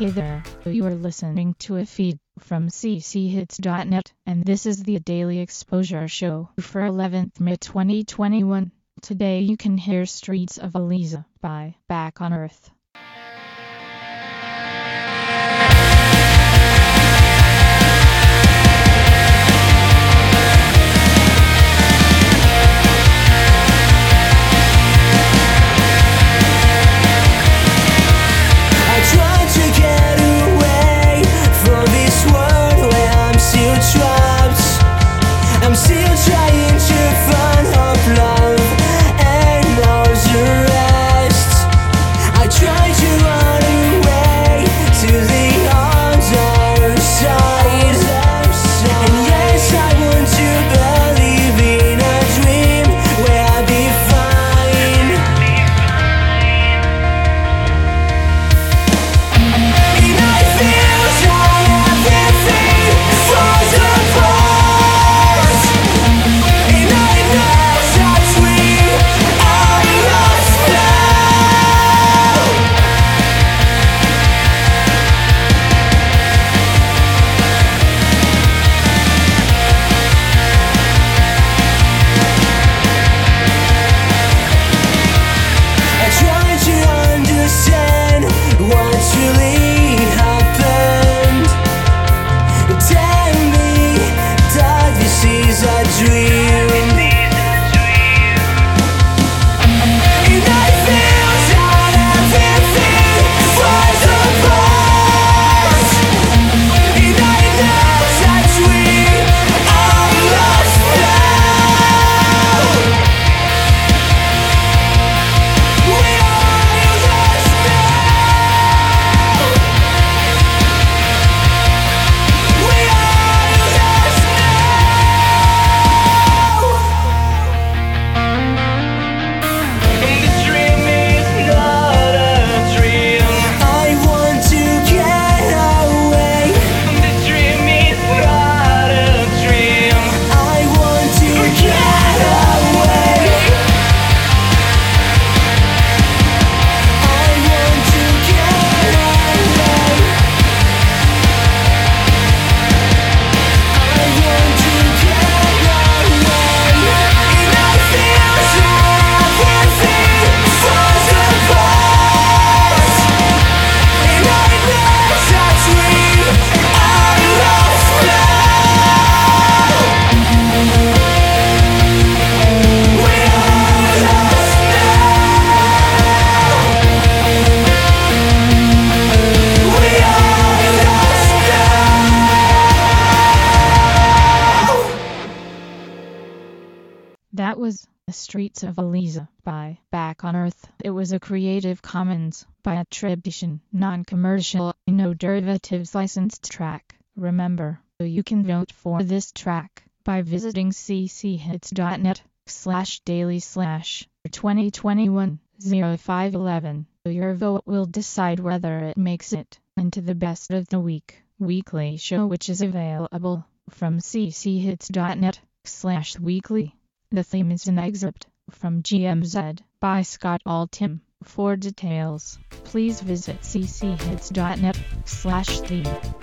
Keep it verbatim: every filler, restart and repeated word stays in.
Hey there, you are listening to a feed from c c hits dot net, and this is the Daily Exposure Show for eleventh May twenty twenty-one. Today you can hear Streets of Eliza by Back on Earth. I'm still trying to find hope, love, and all the rest. I try to run away to the other side, and yes, I want to believe in a dream where I'll be fine. And I feel like everything falls apart. That was The Streets of Eliza by Back on Earth. It was a Creative Commons by attribution, non-commercial, no derivatives licensed track. Remember, you can vote for this track by visiting c c hits dot net slash daily slash twenty twenty-one oh five eleven. Your vote will decide whether it makes it into the Best of the Week weekly show, which is available from c c hits dot net slash weekly. The theme is an excerpt from G M Z by Scott Altham. For details, please visit c c hits dot net slash theme.